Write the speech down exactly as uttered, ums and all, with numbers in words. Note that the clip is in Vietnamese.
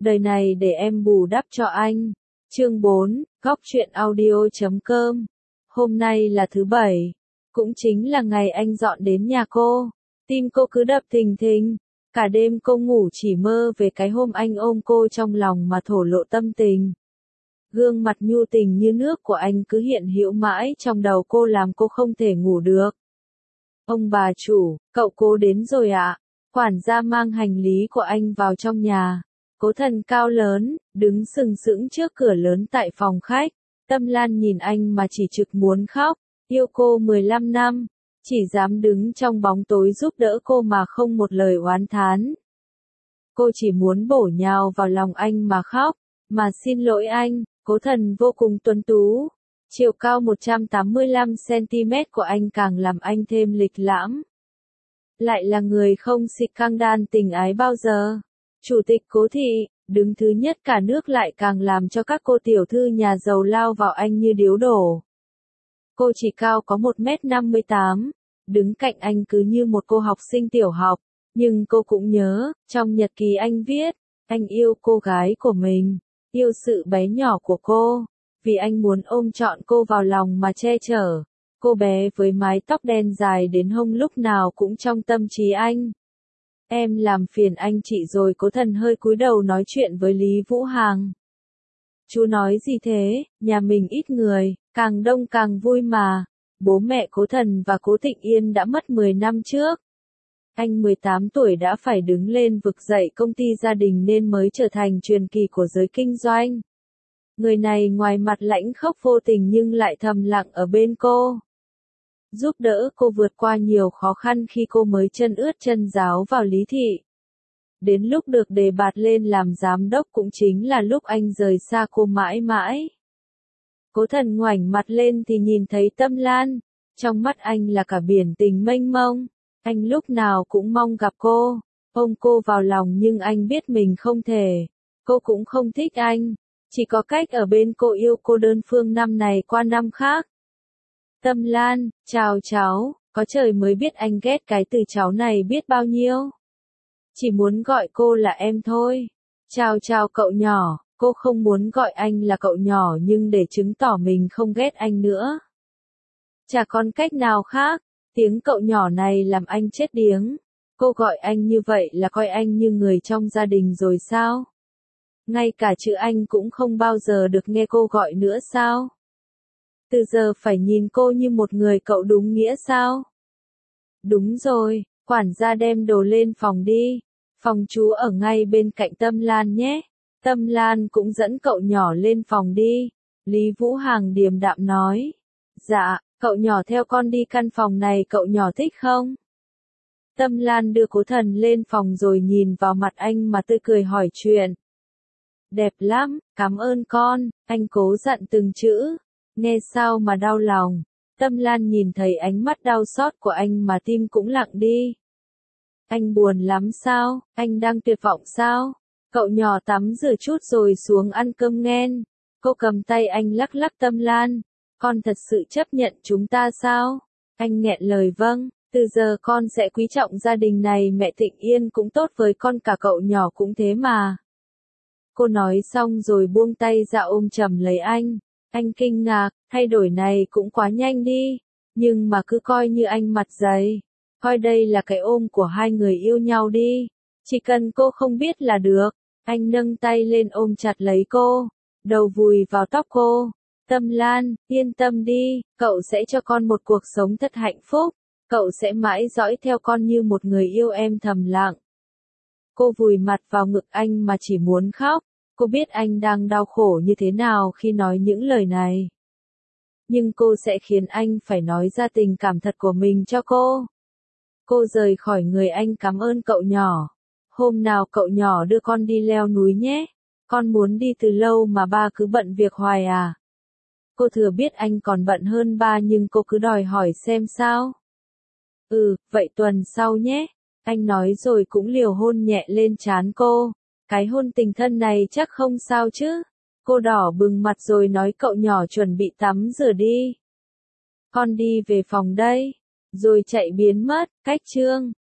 Đời này để em bù đắp cho anh. Chương bốn, góc truyện audio chấm com. Hôm nay là thứ bảy, cũng chính là ngày anh dọn đến nhà cô. Tim cô cứ đập thình thình, cả đêm cô ngủ chỉ mơ về cái hôm anh ôm cô trong lòng mà thổ lộ tâm tình. Gương mặt nhu tình như nước của anh cứ hiện hữu mãi trong đầu cô làm cô không thể ngủ được. Ông bà chủ, cậu Cố đến rồi ạ. Quản gia mang hành lý của anh vào trong nhà. Cố Thần cao lớn, đứng sừng sững trước cửa lớn tại phòng khách. Tâm Lan nhìn anh mà chỉ trực muốn khóc. Yêu cô mười lăm năm, chỉ dám đứng trong bóng tối giúp đỡ cô mà không một lời oán thán. Cô chỉ muốn bổ nhào vào lòng anh mà khóc, mà xin lỗi anh. Cố Thần vô cùng tuấn tú. Chiều cao một trăm tám mươi lăm xăng ti mét của anh càng làm anh thêm lịch lãm. Lại là người không xịt căng đan tình ái bao giờ. Chủ tịch Cố thị, đứng thứ nhất cả nước lại càng làm cho các cô tiểu thư nhà giàu lao vào anh như điếu đổ. Cô chỉ cao có một mét năm mươi tám, đứng cạnh anh cứ như một cô học sinh tiểu học, nhưng cô cũng nhớ, trong nhật ký anh viết, anh yêu cô gái của mình, yêu sự bé nhỏ của cô, vì anh muốn ôm trọn cô vào lòng mà che chở. Cô bé với mái tóc đen dài đến hông lúc nào cũng trong tâm trí anh. Em làm phiền anh chị rồi. Cố Thần hơi cúi đầu nói chuyện với Lý Vũ Hằng. Chú nói gì thế, nhà mình ít người, càng đông càng vui mà. Bố mẹ Cố Thần và Cố Thịnh Yên đã mất mười năm trước. Anh mười tám tuổi đã phải đứng lên vực dậy công ty gia đình nên mới trở thành truyền kỳ của giới kinh doanh. Người này ngoài mặt lãnh khốc vô tình nhưng lại thầm lặng ở bên cô. Giúp đỡ cô vượt qua nhiều khó khăn khi cô mới chân ướt chân ráo vào Lý thị. Đến lúc được đề bạt lên làm giám đốc cũng chính là lúc anh rời xa cô mãi mãi. Cố Thần ngoảnh mặt lên thì nhìn thấy Tâm Lan. Trong mắt anh là cả biển tình mênh mông. Anh lúc nào cũng mong gặp cô, ôm cô vào lòng nhưng anh biết mình không thể. Cô cũng không thích anh. Chỉ có cách ở bên cô yêu cô đơn phương năm này qua năm khác. Tâm Lan, chào cháu, có trời mới biết anh ghét cái từ cháu này biết bao nhiêu. Chỉ muốn gọi cô là em thôi. Chào chào cậu nhỏ, cô không muốn gọi anh là cậu nhỏ nhưng để chứng tỏ mình không ghét anh nữa. Chả còn cách nào khác, tiếng cậu nhỏ này làm anh chết điếng. Cô gọi anh như vậy là coi anh như người trong gia đình rồi sao? Ngay cả chữ anh cũng không bao giờ được nghe cô gọi nữa sao? Từ giờ phải nhìn cô như một người cậu đúng nghĩa sao? Đúng rồi, quản gia đem đồ lên phòng đi. Phòng chú ở ngay bên cạnh Tâm Lan nhé. Tâm Lan cũng dẫn cậu nhỏ lên phòng đi. Lý Vũ Hằng điềm đạm nói. Dạ, cậu nhỏ theo con đi căn phòng này cậu nhỏ thích không? Tâm Lan đưa Cố Thần lên phòng rồi nhìn vào mặt anh mà tươi cười hỏi chuyện. Đẹp lắm, cảm ơn con, anh cố dặn từng chữ. Nghe sao mà đau lòng. Tâm Lan nhìn thấy ánh mắt đau xót của anh mà tim cũng lặng đi. Anh buồn lắm sao? Anh đang tuyệt vọng sao? Cậu nhỏ tắm rửa chút rồi xuống ăn cơm nghen. Cô cầm tay anh lắc lắc Tâm Lan. Con thật sự chấp nhận chúng ta sao? Anh nghẹn lời vâng. Từ giờ con sẽ quý trọng gia đình này. Mẹ Thịnh Yên cũng tốt với con, cả cậu nhỏ cũng thế mà. Cô nói xong rồi buông tay ra ôm chầm lấy anh. Anh kinh ngạc, thay đổi này cũng quá nhanh đi. Nhưng mà cứ coi như anh mặt dày. Coi đây là cái ôm của hai người yêu nhau đi. Chỉ cần cô không biết là được. Anh nâng tay lên ôm chặt lấy cô. Đầu vùi vào tóc cô. Tâm Lan, yên tâm đi. Cậu sẽ cho con một cuộc sống thật hạnh phúc. Cậu sẽ mãi dõi theo con như một người yêu em thầm lặng. Cô vùi mặt vào ngực anh mà chỉ muốn khóc. Cô biết anh đang đau khổ như thế nào khi nói những lời này. Nhưng cô sẽ khiến anh phải nói ra tình cảm thật của mình cho cô. Cô rời khỏi người anh, cảm ơn cậu nhỏ. Hôm nào cậu nhỏ đưa con đi leo núi nhé. Con muốn đi từ lâu mà ba cứ bận việc hoài à. Cô thừa biết anh còn bận hơn ba nhưng cô cứ đòi hỏi xem sao. Ừ, vậy tuần sau nhé. Anh nói rồi cũng liều hôn nhẹ lên trán cô. Cái hôn tình thân này chắc không sao chứ. Cô đỏ bừng mặt rồi nói cậu nhỏ chuẩn bị tắm rửa đi. Con đi về phòng đây. Rồi chạy biến mất, cách chương.